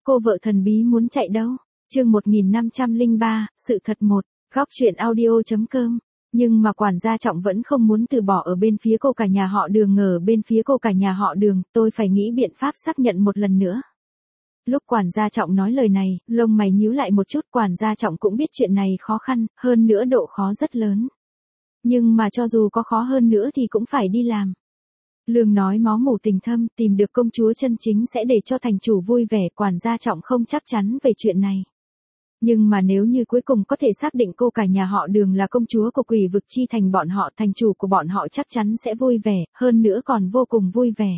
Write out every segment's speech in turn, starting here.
cô vợ thần bí muốn chạy đâu? Chương 1503, sự thật một, góc truyện audio.com. Nhưng mà quản gia Trọng vẫn không muốn từ bỏ ở bên phía cô cả nhà họ Đường, ở bên phía cô cả nhà họ Đường, tôi phải nghĩ biện pháp xác nhận một lần nữa. Lúc quản gia Trọng nói lời này, lông mày nhíu lại một chút, quản gia Trọng cũng biết chuyện này khó khăn, hơn nữa độ khó rất lớn. Nhưng mà cho dù có khó hơn nữa thì cũng phải đi làm. Lương nói máu mủ tình thâm, tìm được công chúa chân chính sẽ để cho thành chủ vui vẻ, quản gia Trọng không chắc chắn về chuyện này. Nhưng mà nếu như cuối cùng có thể xác định cô cả nhà họ Đường là công chúa của Quỷ Vực Chi Thành, bọn họ, thành chủ của bọn họ chắc chắn sẽ vui vẻ, hơn nữa còn vô cùng vui vẻ.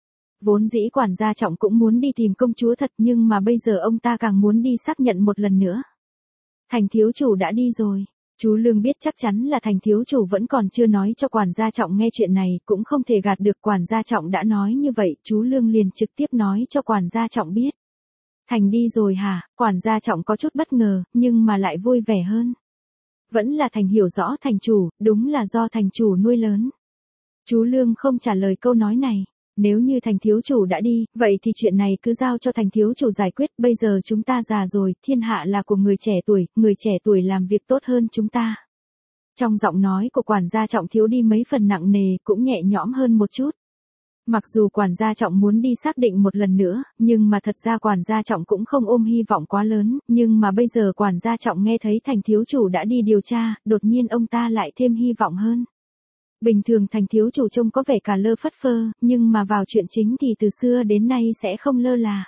Vốn dĩ quản gia Trọng cũng muốn đi tìm công chúa thật, nhưng mà bây giờ ông ta càng muốn đi xác nhận một lần nữa. Thành thiếu chủ đã đi rồi. Chú Lương biết chắc chắn là thành thiếu chủ vẫn còn chưa nói cho quản gia Trọng nghe chuyện này, cũng không thể gạt được, quản gia Trọng đã nói như vậy, chú Lương liền trực tiếp nói cho quản gia Trọng biết. Thành đi rồi hả? Quản gia Trọng có chút bất ngờ, nhưng mà lại vui vẻ hơn. Vẫn là Thành hiểu rõ thành chủ, đúng là do thành chủ nuôi lớn. Chú Lương không trả lời câu nói này. Nếu như thành thiếu chủ đã đi, vậy thì chuyện này cứ giao cho thành thiếu chủ giải quyết, bây giờ chúng ta già rồi, thiên hạ là của người trẻ tuổi làm việc tốt hơn chúng ta. Trong giọng nói của quản gia Trọng thiếu đi mấy phần nặng nề, cũng nhẹ nhõm hơn một chút. Mặc dù quản gia Trọng muốn đi xác định một lần nữa, nhưng mà thật ra quản gia Trọng cũng không ôm hy vọng quá lớn, nhưng mà bây giờ quản gia Trọng nghe thấy thành thiếu chủ đã đi điều tra, đột nhiên ông ta lại thêm hy vọng hơn. Bình thường thành thiếu chủ trông có vẻ cả lơ phất phơ, nhưng mà vào chuyện chính thì từ xưa đến nay sẽ không lơ là.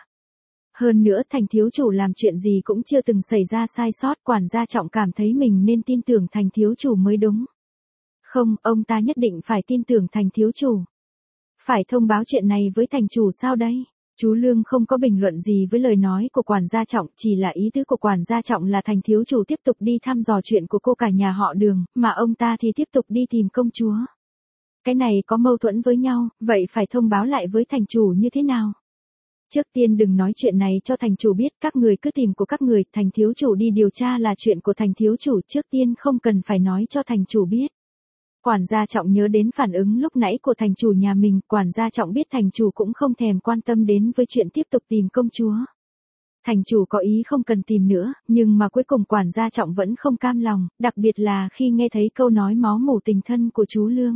Hơn nữa thành thiếu chủ làm chuyện gì cũng chưa từng xảy ra sai sót, quản gia Trọng cảm thấy mình nên tin tưởng thành thiếu chủ mới đúng. Không, ông ta nhất định phải tin tưởng thành thiếu chủ. Phải thông báo chuyện này với thành chủ sao đây? Chú Lương không có bình luận gì với lời nói của quản gia Trọng, chỉ là ý tứ của quản gia Trọng là thành thiếu chủ tiếp tục đi thăm dò chuyện của cô cả nhà họ Đường, mà ông ta thì tiếp tục đi tìm công chúa. Cái này có mâu thuẫn với nhau, vậy phải thông báo lại với thành chủ như thế nào? Trước tiên đừng nói chuyện này cho thành chủ biết, các người cứ tìm của các người, thành thiếu chủ đi điều tra là chuyện của thành thiếu chủ, trước tiên không cần phải nói cho thành chủ biết. Quản gia Trọng nhớ đến phản ứng lúc nãy của thành chủ nhà mình, quản gia Trọng biết thành chủ cũng không thèm quan tâm đến với chuyện tiếp tục tìm công chúa. Thành chủ có ý không cần tìm nữa, nhưng mà cuối cùng quản gia Trọng vẫn không cam lòng, đặc biệt là khi nghe thấy câu nói máu mủ tình thân của chú Lương.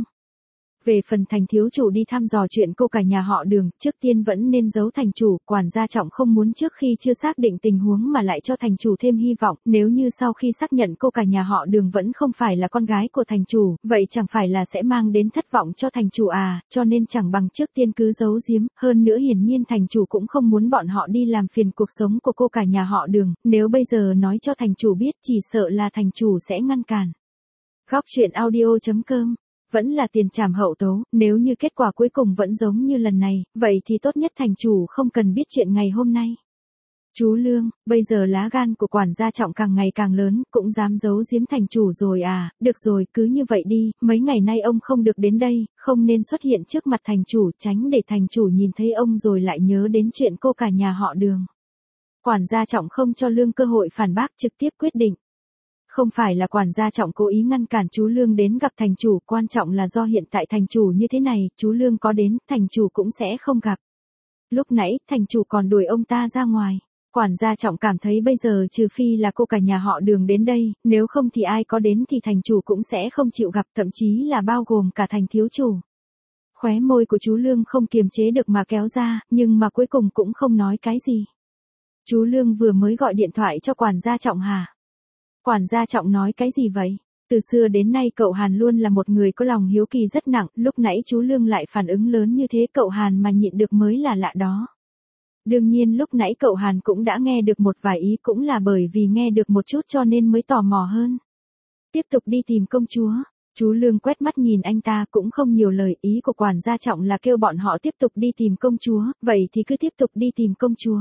Về phần thành thiếu chủ đi thăm dò chuyện cô cả nhà họ Đường, trước tiên vẫn nên giấu thành chủ, quản gia Trọng không muốn trước khi chưa xác định tình huống mà lại cho thành chủ thêm hy vọng, nếu như sau khi xác nhận cô cả nhà họ Đường vẫn không phải là con gái của thành chủ, vậy chẳng phải là sẽ mang đến thất vọng cho thành chủ à, cho nên chẳng bằng trước tiên cứ giấu giếm, hơn nữa hiển nhiên thành chủ cũng không muốn bọn họ đi làm phiền cuộc sống của cô cả nhà họ Đường, nếu bây giờ nói cho thành chủ biết chỉ sợ là thành chủ sẽ ngăn cản. Góc truyện audio.com. Vẫn là tiền trảm hậu tấu, nếu như kết quả cuối cùng vẫn giống như lần này, vậy thì tốt nhất thành chủ không cần biết chuyện ngày hôm nay. Chú Lương, bây giờ lá gan của quản gia Trọng càng ngày càng lớn, cũng dám giấu giếm thành chủ rồi à, được rồi, cứ như vậy đi, mấy ngày nay ông không được đến đây, không nên xuất hiện trước mặt thành chủ, tránh để thành chủ nhìn thấy ông rồi lại nhớ đến chuyện cô cả nhà họ Đường. Quản gia Trọng không cho Lương cơ hội phản bác, trực tiếp quyết định. Không phải là quản gia Trọng cố ý ngăn cản chú Lương đến gặp thành chủ, quan trọng là do hiện tại thành chủ như thế này, chú Lương có đến, thành chủ cũng sẽ không gặp. Lúc nãy, thành chủ còn đuổi ông ta ra ngoài. Quản gia Trọng cảm thấy bây giờ trừ phi là cô cả nhà họ Đường đến đây, nếu không thì ai có đến thì thành chủ cũng sẽ không chịu gặp, thậm chí là bao gồm cả thành thiếu chủ. Khóe môi của chú Lương không kiềm chế được mà kéo ra, nhưng mà cuối cùng cũng không nói cái gì. Chú Lương vừa mới gọi điện thoại cho quản gia Trọng hả? Quản gia Trọng nói cái gì vậy? Từ xưa đến nay cậu Hàn luôn là một người có lòng hiếu kỳ rất nặng, lúc nãy chú Lương lại phản ứng lớn như thế, cậu Hàn mà nhịn được mới là lạ đó. Đương nhiên lúc nãy cậu Hàn cũng đã nghe được một vài ý, cũng là bởi vì nghe được một chút cho nên mới tò mò hơn. Tiếp tục đi tìm công chúa. Chú Lương quét mắt nhìn anh ta cũng không nhiều lời, ý của quản gia Trọng là kêu bọn họ tiếp tục đi tìm công chúa, vậy thì cứ tiếp tục đi tìm công chúa.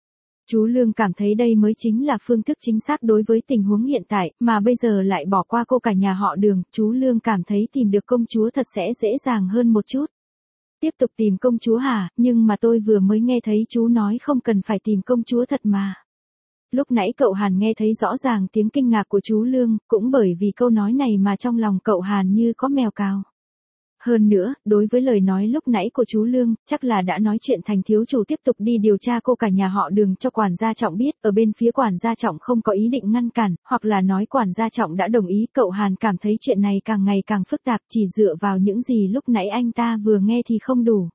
Chú Lương cảm thấy đây mới chính là phương thức chính xác đối với tình huống hiện tại, mà bây giờ lại bỏ qua cô cả nhà họ Đường, chú Lương cảm thấy tìm được công chúa thật sẽ dễ dàng hơn một chút. Tiếp tục tìm công chúa hả, nhưng mà tôi vừa mới nghe thấy chú nói không cần phải tìm công chúa thật mà. Lúc nãy cậu Hàn nghe thấy rõ ràng tiếng kinh ngạc của chú Lương, cũng bởi vì câu nói này mà trong lòng cậu Hàn như có mèo cào. Hơn nữa, đối với lời nói lúc nãy của chú Lương, chắc là đã nói chuyện Thành thiếu chủ tiếp tục đi điều tra cô cả nhà họ Đường cho quản gia Trọng biết, ở bên phía quản gia Trọng không có ý định ngăn cản, hoặc là nói quản gia Trọng đã đồng ý. Cậu Hàn cảm thấy chuyện này càng ngày càng phức tạp, chỉ dựa vào những gì lúc nãy anh ta vừa nghe thì không đủ.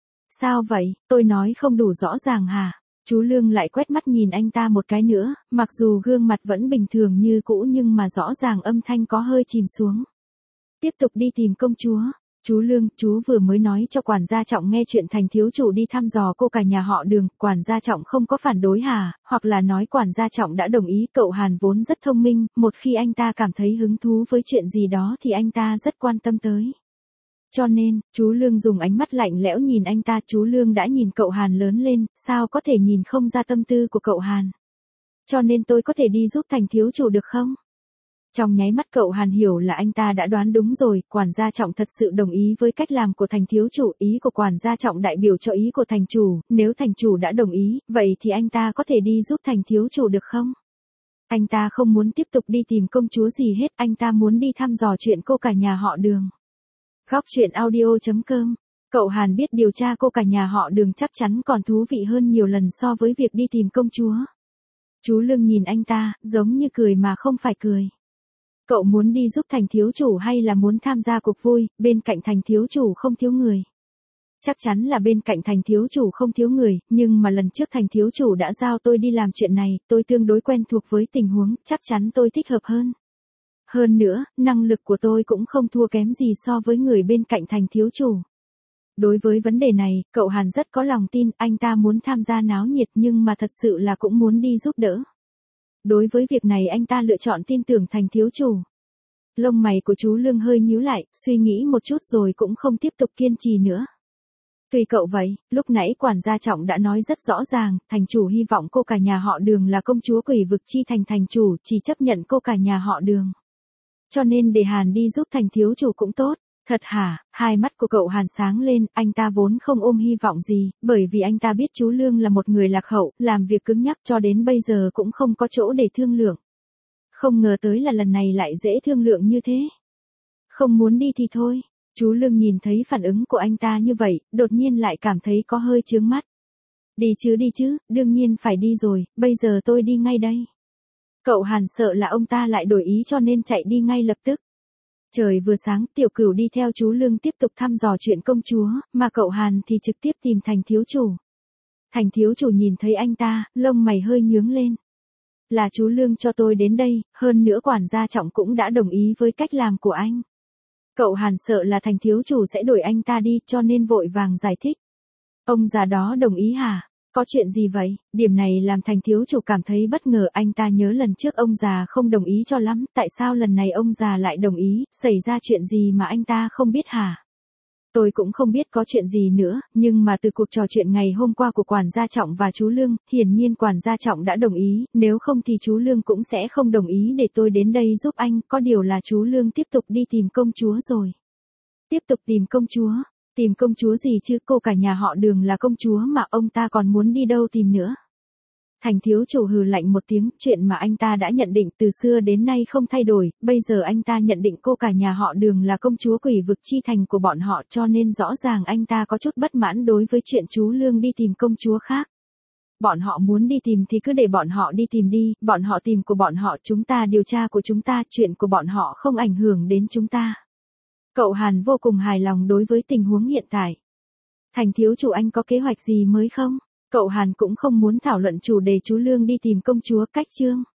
Sao vậy, tôi nói không đủ rõ ràng hả? Chú Lương lại quét mắt nhìn anh ta một cái nữa, mặc dù gương mặt vẫn bình thường như cũ nhưng mà rõ ràng âm thanh có hơi chìm xuống. Tiếp tục đi tìm công chúa. Chú Lương, chú vừa mới nói cho quản gia Trọng nghe chuyện Thành thiếu chủ đi thăm dò cô cả nhà họ Đường, quản gia Trọng không có phản đối hả, hoặc là nói quản gia Trọng đã đồng ý. Cậu Hàn vốn rất thông minh, một khi anh ta cảm thấy hứng thú với chuyện gì đó thì anh ta rất quan tâm tới. Cho nên, chú Lương dùng ánh mắt lạnh lẽo nhìn anh ta. Chú Lương đã nhìn cậu Hàn lớn lên, sao có thể nhìn không ra tâm tư của cậu Hàn. Cho nên tôi có thể đi giúp Thành thiếu chủ được không? Trong nháy mắt cậu Hàn hiểu là anh ta đã đoán đúng rồi, quản gia Trọng thật sự đồng ý với cách làm của Thành thiếu chủ. Ý của quản gia Trọng đại biểu cho ý của thành chủ, nếu thành chủ đã đồng ý, vậy thì anh ta có thể đi giúp Thành thiếu chủ được không? Anh ta không muốn tiếp tục đi tìm công chúa gì hết, anh ta muốn đi thăm dò chuyện cô cả nhà họ Đường. Góc truyện audio.com. Cậu Hàn biết điều tra cô cả nhà họ Đường chắc chắn còn thú vị hơn nhiều lần so với việc đi tìm công chúa. Chú Lương nhìn anh ta, giống như cười mà không phải cười. Cậu muốn đi giúp Thành thiếu chủ hay là muốn tham gia cuộc vui? Bên cạnh Thành thiếu chủ không thiếu người. Chắc chắn là bên cạnh Thành thiếu chủ không thiếu người, nhưng mà lần trước Thành thiếu chủ đã giao tôi đi làm chuyện này, tôi tương đối quen thuộc với tình huống, chắc chắn tôi thích hợp hơn. Hơn nữa, năng lực của tôi cũng không thua kém gì so với người bên cạnh Thành thiếu chủ. Đối với vấn đề này, cậu Hàn rất có lòng tin, anh ta muốn tham gia náo nhiệt nhưng mà thật sự là cũng muốn đi giúp đỡ. Đối với việc này anh ta lựa chọn tin tưởng Thành thiếu chủ. Lông mày của chú Lương hơi nhíu lại, suy nghĩ một chút rồi cũng không tiếp tục kiên trì nữa. Tùy cậu vậy, lúc nãy quản gia Trọng đã nói rất rõ ràng, thành chủ hy vọng cô cả nhà họ Đường là công chúa Quỷ Vực Chi Thành, thành chủ chỉ chấp nhận cô cả nhà họ Đường. Cho nên để Hàn đi giúp Thành thiếu chủ cũng tốt. Thật hả? Hai mắt của cậu Hàn sáng lên, anh ta vốn không ôm hy vọng gì, bởi vì anh ta biết chú Lương là một người lạc hậu, làm việc cứng nhắc cho đến bây giờ cũng không có chỗ để thương lượng. Không ngờ tới là lần này lại dễ thương lượng như thế. Không muốn đi thì thôi. Chú Lương nhìn thấy phản ứng của anh ta như vậy, đột nhiên lại cảm thấy có hơi chướng mắt. Đi chứ, đương nhiên phải đi rồi, bây giờ tôi đi ngay đây. Cậu Hàn sợ là ông ta lại đổi ý cho nên chạy đi ngay lập tức. Trời vừa sáng, Tiểu Cửu đi theo chú Lương tiếp tục thăm dò chuyện công chúa, mà cậu Hàn thì trực tiếp tìm Thành thiếu chủ. Thành thiếu chủ nhìn thấy anh ta, lông mày hơi nhướng lên. Là chú Lương cho tôi đến đây, hơn nữa quản gia Trọng cũng đã đồng ý với cách làm của anh. Cậu Hàn sợ là Thành thiếu chủ sẽ đuổi anh ta đi cho nên vội vàng giải thích. Ông già đó đồng ý hả? Có chuyện gì vậy? Điểm này làm Thành thiếu chủ cảm thấy bất ngờ, anh ta nhớ lần trước ông già không đồng ý cho lắm, tại sao lần này ông già lại đồng ý, xảy ra chuyện gì mà anh ta không biết hả? Tôi cũng không biết có chuyện gì nữa, nhưng mà từ cuộc trò chuyện ngày hôm qua của quản gia Trọng và chú Lương, hiển nhiên quản gia Trọng đã đồng ý, nếu không thì chú Lương cũng sẽ không đồng ý để tôi đến đây giúp anh, có điều là chú Lương tiếp tục đi tìm công chúa rồi. Tiếp tục tìm công chúa? Tìm công chúa gì chứ, cô cả nhà họ Đường là công chúa mà, ông ta còn muốn đi đâu tìm nữa. Thành thiếu chủ hừ lạnh một tiếng, chuyện mà anh ta đã nhận định từ xưa đến nay không thay đổi, bây giờ anh ta nhận định cô cả nhà họ Đường là công chúa Quỷ Vực Chi Thành của bọn họ, cho nên rõ ràng anh ta có chút bất mãn đối với chuyện chú Lương đi tìm công chúa khác. Bọn họ muốn đi tìm thì cứ để bọn họ đi tìm đi, bọn họ tìm của bọn họ, chúng ta điều tra của chúng ta, chuyện của bọn họ không ảnh hưởng đến chúng ta. Cậu Hàn vô cùng hài lòng đối với tình huống hiện tại. Thành thiếu chủ, anh có kế hoạch gì mới không? Cậu Hàn cũng không muốn thảo luận chủ đề chú Lương đi tìm công chúa cách chương.